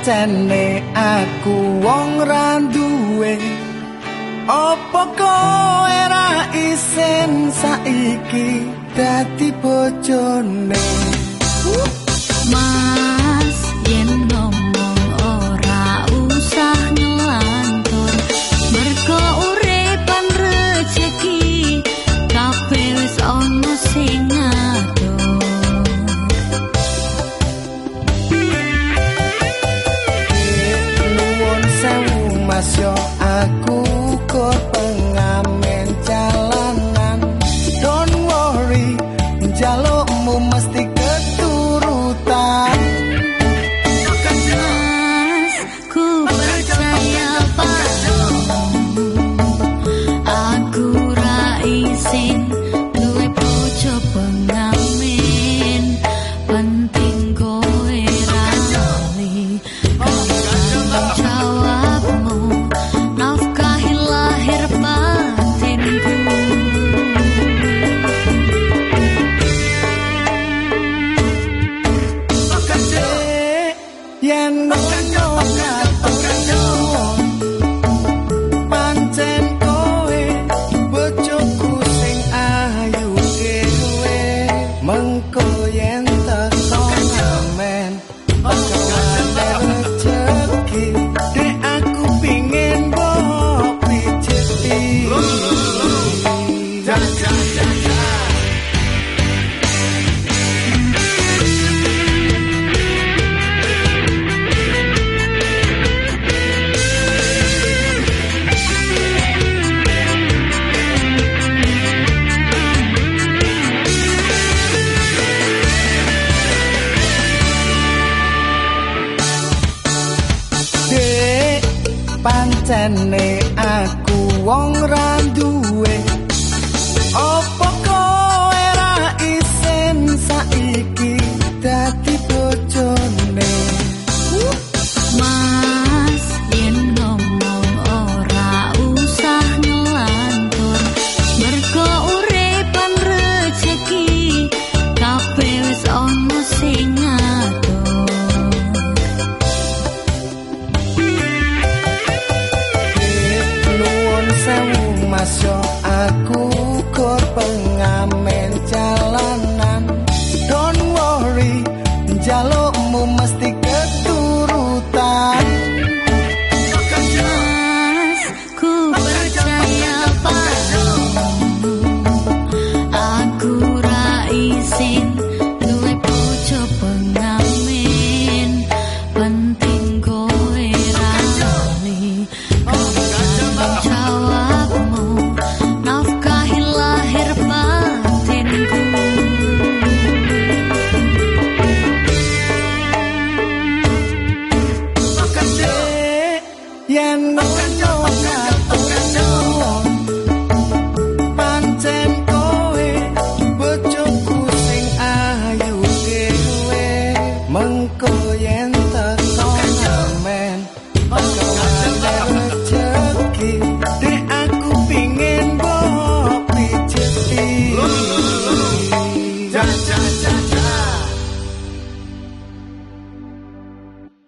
pancene aku wong ra duwe apa kowe ra isin saiki dadi bojone Mas yen ngomong ora usah ngelantur mergo uripan rejeki kabeh wis ono sing ngatur nuwun sewu mas yo aku kok pengamen jalanan don't worry jalukmu mesti keturutan Mas ku percaya padamu aku ra isin duwe bojo pengamen penting kowe ra lali jawabmu nafkahi lahir batinku yen pancen kowe bojoku sing ayu kewe mengko yen teko ngamen rezeki dek aku pingin mbok pijeti pancene aku wong ra duwe apa kowe ra isin saiki dadi bojone Mas yen ngomong ora usah ngelantur mergo uripan rejeki kabeh wis ono sing ngatur nuwun sewu mas yo aku